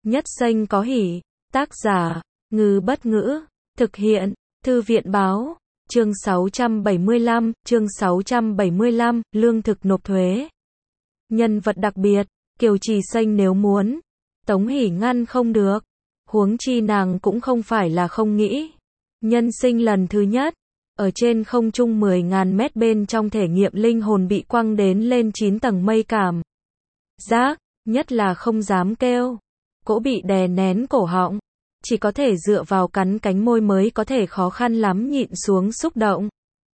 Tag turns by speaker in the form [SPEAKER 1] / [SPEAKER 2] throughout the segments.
[SPEAKER 1] Nhất xanh có hỉ. Tác giả, Ngư Bất Ngữ. Thực hiện, Thư viện Báo. Chương 675, lương thực nộp thuế. Nhân vật đặc biệt, Kiều Trì Xanh nếu muốn, Tống Hỷ ngăn không được. Huống chi nàng cũng không phải là không nghĩ. Nhân sinh lần thứ nhất, ở trên không trung 10.000 mét bên trong thể nghiệm linh hồn bị quăng đến lên 9 tầng mây cảm giác, nhất là không dám kêu. Cỗ bị đè nén cổ họng, chỉ có thể dựa vào cắn cánh môi mới có thể khó khăn lắm nhịn xuống xúc động.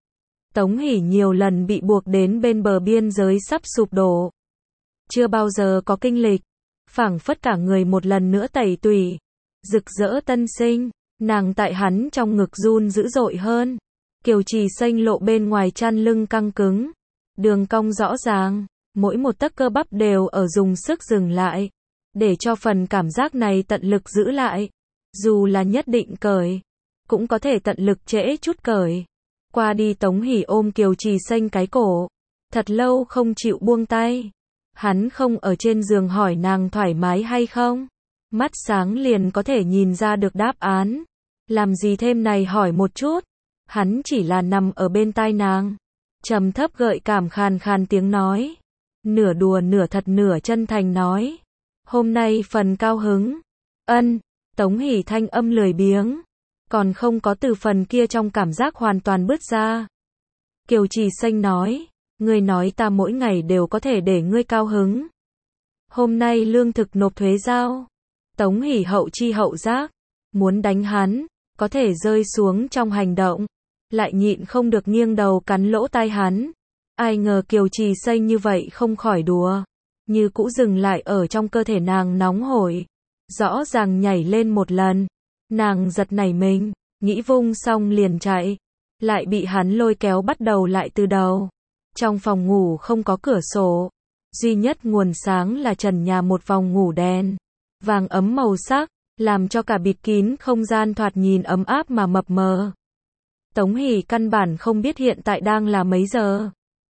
[SPEAKER 1] Tống Hỷ nhiều lần bị buộc đến bên bờ biên giới sắp sụp đổ. Chưa bao giờ có kinh lịch, phảng phất cả người một lần nữa tẩy tủy, rực rỡ tân sinh, nàng tại hắn trong ngực run dữ dội hơn. Kiều Trì Xanh lộ bên ngoài chăn lưng căng cứng, đường cong rõ ràng, mỗi một tấc cơ bắp đều ở dùng sức dừng lại, để cho phần cảm giác này tận lực giữ lại. Dù là nhất định cởi, cũng có thể tận lực trễ chút cởi. Qua đi Tống Hỷ ôm Kiều Trì Xanh cái cổ, thật lâu không chịu buông tay. Hắn không ở trên giường hỏi nàng thoải mái hay không. Mắt sáng liền có thể nhìn ra được đáp án. Làm gì thêm này hỏi một chút. Hắn chỉ là nằm ở bên tai nàng, trầm thấp gợi cảm khàn khàn tiếng nói. Nửa đùa nửa thật nửa chân thành nói. Hôm nay phần cao hứng. Ân. Tống Hỷ thanh âm lười biếng, còn không có từ phần kia trong cảm giác hoàn toàn bứt ra. Kiều Trì Xanh nói, ngươi nói ta mỗi ngày đều có thể để ngươi cao hứng. Hôm nay lương thực nộp thuế giao. Tống Hỷ hậu chi hậu giác, muốn đánh hắn, có thể rơi xuống trong hành động, lại nhịn không được nghiêng đầu cắn lỗ tai hắn. Ai ngờ Kiều Trì Xanh như vậy không khỏi đùa, như cũ dừng lại ở trong cơ thể nàng nóng hổi. Rõ ràng nhảy lên một lần, nàng giật nảy mình, nghĩ vung xong liền chạy, lại bị hắn lôi kéo bắt đầu lại từ đầu. Trong phòng ngủ không có cửa sổ, duy nhất nguồn sáng là trần nhà một vòng ngủ đèn vàng ấm màu sắc, làm cho cả bịt kín không gian thoạt nhìn ấm áp mà mập mờ. Tống Hỷ căn bản không biết hiện tại đang là mấy giờ.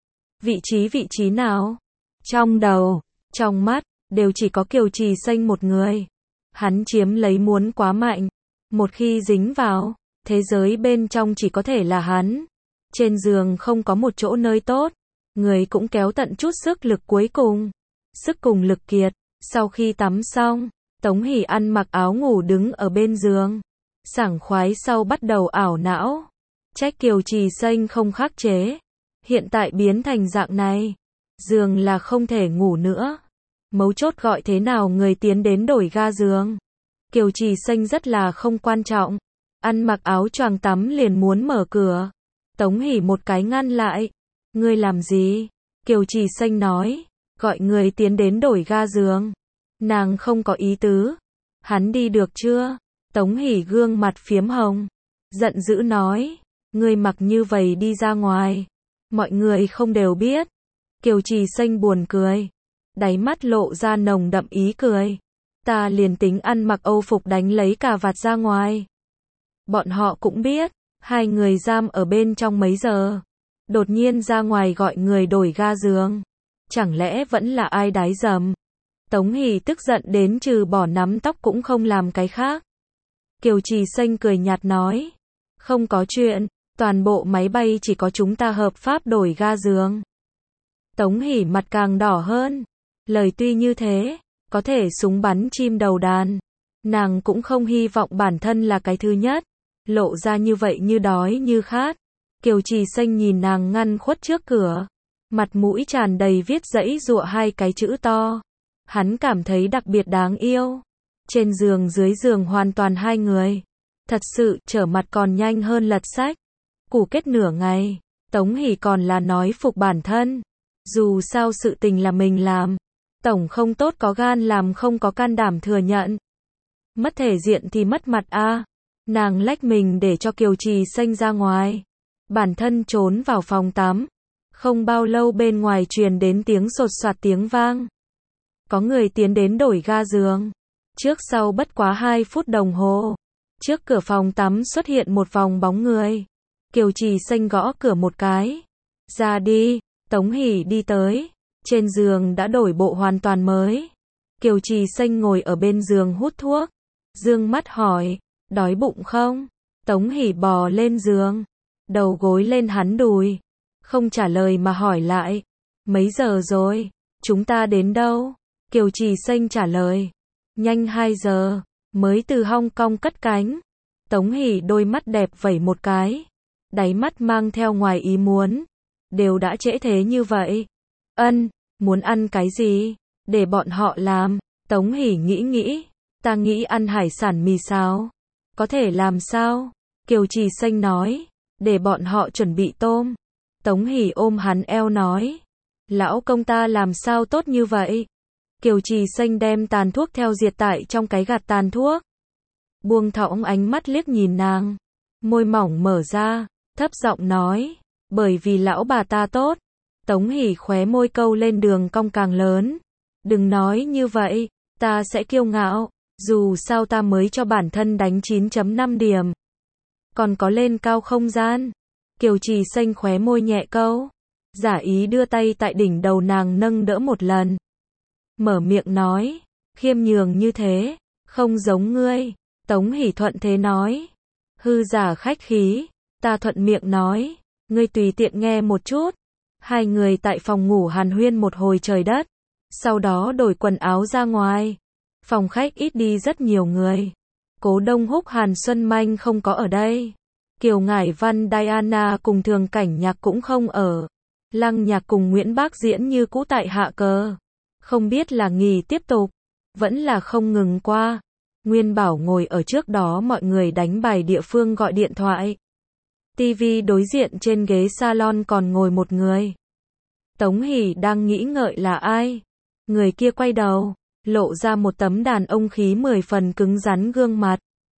[SPEAKER 1] Vị trí nào? Trong đầu, trong mắt, đều chỉ có Kiều Trì Xanh một người. Hắn chiếm lấy muốn quá mạnh. Một khi dính vào, thế giới bên trong chỉ có thể là hắn. Trên giường không có một chỗ nơi tốt. Người cũng kéo tận chút sức lực cuối cùng. Sức cùng lực kiệt. Sau khi tắm xong, Tống Hỷ ăn mặc áo ngủ đứng ở bên giường. Sảng khoái sau bắt đầu ảo não. Trách Kiều Trì Xanh không khắc chế. Hiện tại biến thành dạng này. Giường là không thể ngủ nữa. Mấu chốt gọi thế nào người tiến đến đổi ga giường. Kiều Trì Xanh rất là không quan trọng. Ăn mặc áo choàng tắm liền muốn mở cửa. Tống Hỷ một cái ngăn lại. Ngươi làm gì? Kiều Trì Xanh nói. Gọi người tiến đến đổi ga giường. Nàng không có ý tứ. Hắn đi được chưa? Tống Hỷ gương mặt phiếm hồng, giận dữ nói. Ngươi mặc như vậy đi ra ngoài, mọi người không đều biết. Kiều Trì Xanh buồn cười, đáy mắt lộ ra nồng đậm ý cười. Ta liền tính ăn mặc Âu phục đánh lấy cà vạt ra ngoài, bọn họ cũng biết. Hai người giam ở bên trong mấy giờ, đột nhiên ra ngoài gọi người đổi ga giường, chẳng lẽ vẫn là ai đái dầm? Tống Hỷ tức giận đến trừ bỏ nắm tóc cũng không làm cái khác. Kiều Trì Xanh cười nhạt nói, không có chuyện, toàn bộ máy bay chỉ có chúng ta hợp pháp đổi ga giường. Tống Hỷ mặt càng đỏ hơn. Lời tuy như thế, có thể súng bắn chim đầu đàn. Nàng cũng không hy vọng bản thân là cái thứ nhất. Lộ ra như vậy như đói như khát. Kiều Trì Xanh nhìn nàng ngăn khuất trước cửa. Mặt mũi tràn đầy viết dãy dụa hai cái chữ to. Hắn cảm thấy đặc biệt đáng yêu. Trên giường dưới giường hoàn toàn hai người. Thật sự, trở mặt còn nhanh hơn lật sách. Củ kết nửa ngày, Tống Hỷ còn là nói phục bản thân. Dù sao sự tình là mình làm. Tổng không tốt có gan làm không có can đảm thừa nhận. Mất thể diện thì mất mặt a. Nàng lách mình để cho Kiều Trì Xanh ra ngoài. Bản thân trốn vào phòng tắm. Không bao lâu bên ngoài truyền đến tiếng sột soạt tiếng vang. Có người tiến đến đổi ga giường. Trước sau bất quá 2 phút đồng hồ. Trước cửa phòng tắm xuất hiện một vòng bóng người. Kiều Trì Xanh gõ cửa một cái. Ra đi. Tống Hỷ đi tới. Trên giường đã đổi bộ hoàn toàn mới. Kiều Trì Xanh ngồi ở bên giường hút thuốc, dương mắt hỏi, đói bụng không? Tống Hỷ bò lên giường, đầu gối lên hắn đùi, không trả lời mà hỏi lại, mấy giờ rồi, chúng ta đến đâu? Kiều Trì Xanh trả lời, nhanh 2 giờ, mới từ Hong Kong cất cánh. Tống Hỷ đôi mắt đẹp vẩy một cái, đáy mắt mang theo ngoài ý muốn, đều đã trễ thế như vậy. Muốn ăn cái gì? Để bọn họ làm. Tống Hỷ nghĩ, ta nghĩ ăn hải sản mì xào. Có thể làm sao? Kiều Trì Xanh nói, để bọn họ chuẩn bị tôm. Tống Hỷ ôm hắn eo nói, lão công ta làm sao tốt như vậy? Kiều Trì Xanh đem tàn thuốc theo diệt tại trong cái gạt tàn thuốc. Buông thõng ánh mắt liếc nhìn nàng, môi mỏng mở ra, thấp giọng nói, bởi vì lão bà ta tốt. Tống Hỷ khóe môi câu lên đường cong càng lớn. Đừng nói như vậy, ta sẽ kiêu ngạo, dù sao ta mới cho bản thân đánh 9.5 điểm. Còn có lên cao không gian. Kiều Trì Xanh khóe môi nhẹ câu, giả ý đưa tay tại đỉnh đầu nàng nâng đỡ một lần. Mở miệng nói, khiêm nhường như thế, không giống ngươi. Tống Hỷ thuận thế nói, hư giả khách khí, ta thuận miệng nói, ngươi tùy tiện nghe một chút. Hai người tại phòng ngủ hàn huyên một hồi trời đất, sau đó đổi quần áo ra ngoài. Phòng khách ít đi rất nhiều người. Cố Đông Húc Hàn Xuân Manh không có ở đây. Kiều Ngải Văn Diana cùng Thường Cảnh Nhạc cũng không ở. Lăng Nhạc cùng Nguyễn Bác Diễn như cũ tại hạ cờ. Không biết là nghỉ tiếp tục, vẫn là không ngừng qua. Nguyên Bảo ngồi ở trước đó mọi người đánh bài địa phương gọi điện thoại. TV đối diện trên ghế salon còn ngồi một người. Tống Hỷ đang nghĩ ngợi là ai. Người kia quay đầu, lộ ra một tấm đàn ông khí 10 phần cứng rắn gương mặt.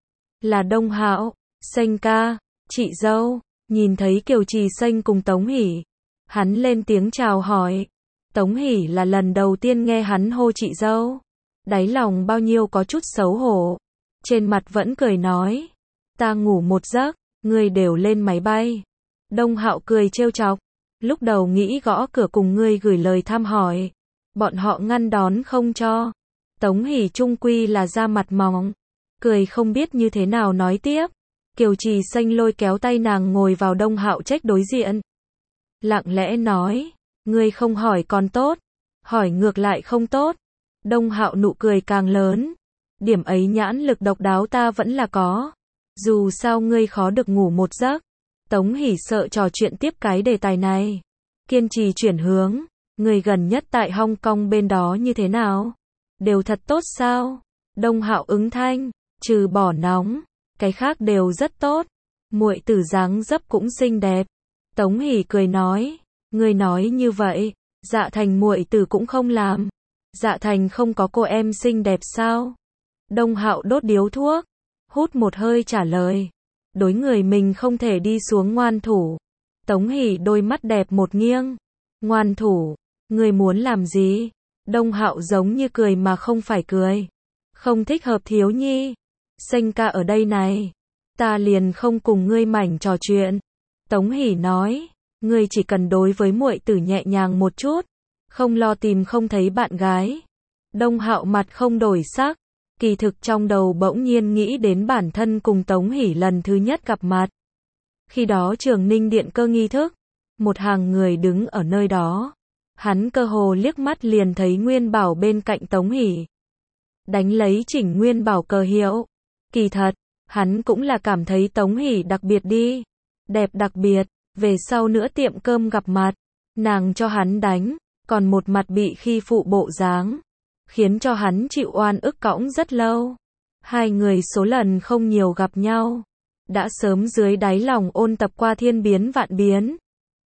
[SPEAKER 1] Là Đông Hạo, Xanh ca, chị dâu. Nhìn thấy Kiều Trì Xanh cùng Tống Hỷ, hắn lên tiếng chào hỏi. Tống Hỷ là lần đầu tiên nghe hắn hô chị dâu, đáy lòng bao nhiêu có chút xấu hổ, trên mặt vẫn cười nói, ta ngủ một giấc, ngươi đều lên máy bay. Đông Hạo cười trêu chọc, lúc đầu nghĩ gõ cửa cùng ngươi gửi lời thăm hỏi, bọn họ ngăn đón không cho. Tống Hỷ chung quy là ra mặt mỏng, cười không biết như thế nào nói tiếp. Kiều Trì Xanh lôi kéo tay nàng ngồi vào Đông Hạo trách đối diện, lặng lẽ nói, ngươi không hỏi còn tốt, hỏi ngược lại không tốt. Đông Hạo nụ cười càng lớn, điểm ấy nhãn lực độc đáo ta vẫn là có, dù sao ngươi khó được ngủ một giấc. Tống Hỷ sợ trò chuyện tiếp cái đề tài này, kiên trì chuyển hướng, người gần nhất tại Hong Kong bên đó như thế nào? Đều thật tốt sao? Đông Hạo ứng thanh, trừ bỏ nóng, cái khác đều rất tốt. Muội tử dáng dấp cũng xinh đẹp. Tống Hỷ cười nói, ngươi nói như vậy, Dạ Thành muội tử cũng không làm. Dạ Thành không có cô em xinh đẹp sao? Đông Hạo đốt điếu thuốc, hút một hơi trả lời, đối người mình không thể đi xuống ngoan thủ. Tống Hỷ đôi mắt đẹp một nghiêng, ngoan thủ, ngươi muốn làm gì? Đông Hạo giống như cười mà không phải cười, không thích hợp thiếu nhi. Xanh ca ở đây này, ta liền không cùng ngươi mảnh trò chuyện. Tống Hỷ nói, ngươi chỉ cần đối với muội tử nhẹ nhàng một chút, không lo tìm không thấy bạn gái. Đông Hạo mặt không đổi sắc, kỳ thực trong đầu bỗng nhiên nghĩ đến bản thân cùng Tống Hỷ lần thứ nhất gặp mặt. Khi đó Trường Ninh điện cơ nghi thức, một hàng người đứng ở nơi đó, hắn cơ hồ liếc mắt liền thấy Nguyên Bảo bên cạnh Tống Hỷ, đánh lấy chỉnh Nguyên Bảo cờ hiệu. Kỳ thật, hắn cũng là cảm thấy Tống Hỷ đặc biệt đi, đẹp đặc biệt. Về sau nữa tiệm cơm gặp mặt, nàng cho hắn đánh, còn một mặt bị khi phụ bộ dáng, khiến cho hắn chịu oan ức cõng rất lâu. Hai người số lần không nhiều gặp nhau, đã sớm dưới đáy lòng ôn tập qua thiên biến vạn biến.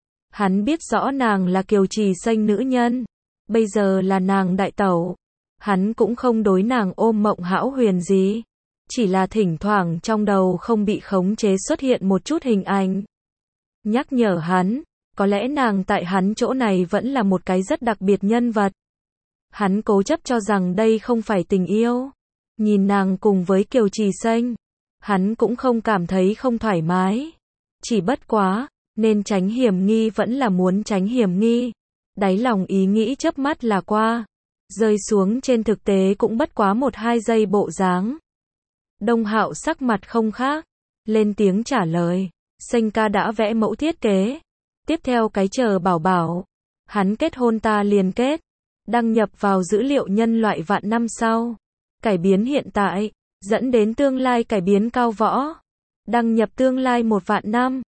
[SPEAKER 1] Hắn biết rõ nàng là Kiều Trì Xanh nữ nhân, bây giờ là nàng đại tẩu. Hắn cũng không đối nàng ôm mộng hão huyền gì, chỉ là thỉnh thoảng trong đầu không bị khống chế xuất hiện một chút hình ảnh, nhắc nhở hắn, có lẽ nàng tại hắn chỗ này vẫn là một cái rất đặc biệt nhân vật. Hắn cố chấp cho rằng đây không phải tình yêu. Nhìn nàng cùng với Kiều Trì Xanh, hắn cũng không cảm thấy không thoải mái. Chỉ bất quá, nên tránh hiểm nghi vẫn là muốn tránh hiểm nghi. Đáy lòng ý nghĩ chớp mắt là qua. Rơi xuống trên thực tế cũng bất quá 1-2 giây bộ dáng. Đông Hạo sắc mặt không khác, lên tiếng trả lời. Sanh ca đã vẽ mẫu thiết kế. Tiếp theo cái chờ bảo bảo. Hắn kết hôn ta liền kết. Đăng nhập vào dữ liệu nhân loại vạn năm sau. Cải biến hiện tại, dẫn đến tương lai cải biến cao võ. Đăng nhập tương lai 1 vạn năm.